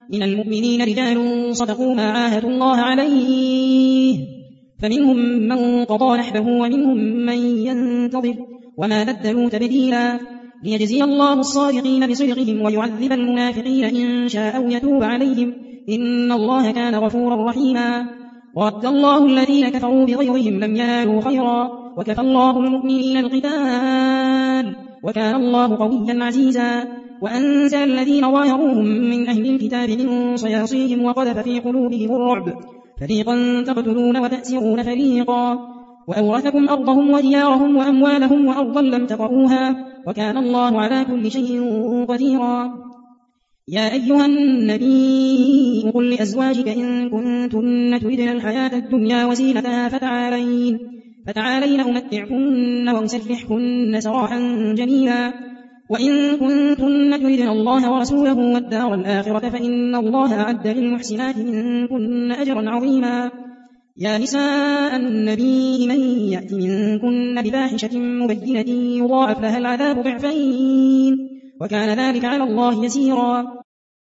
من المؤمنين رجال صدقوا ما عاهدوا الله عليه فمنهم من قضى نحبه ومنهم من ينتظر وما بدلوا تبديلا ليجزي الله الصادقين بصدقهم ويعذب المنافقين إن شاء أو يتوب عليهم إن الله كان غفورا رحيما ورد الله الذين كفروا بغيظهم لم ينالوا خيرا وكفى الله المؤمنين القتال وكان الله قويا عزيزا وأنزل الذين ظاهروهم من أهل الكتاب من صياصيهم وقذف في قلوبهم الرعب فريقا تقتلون وتأسرون فريقا وأورثكم أرضهم وديارهم وأموالهم وأرضا لم تطئوها وكان الله على كل شيء قديرا يا أيها النبي قل لأزواجك إن كنتن تردن الحياة الدنيا وزينتها فتعالين أمتعكن وأسرحكن سراحا جميلا وإن كنتن تردن الله ورسوله والدار الآخرة فإن الله أعد للمحسنات منكن أجرا عظيما يا نساء النبي من يأت منكن بفاحشة مبينة يضاعف لها العذاب ضعفين وكان ذلك على الله يسيرا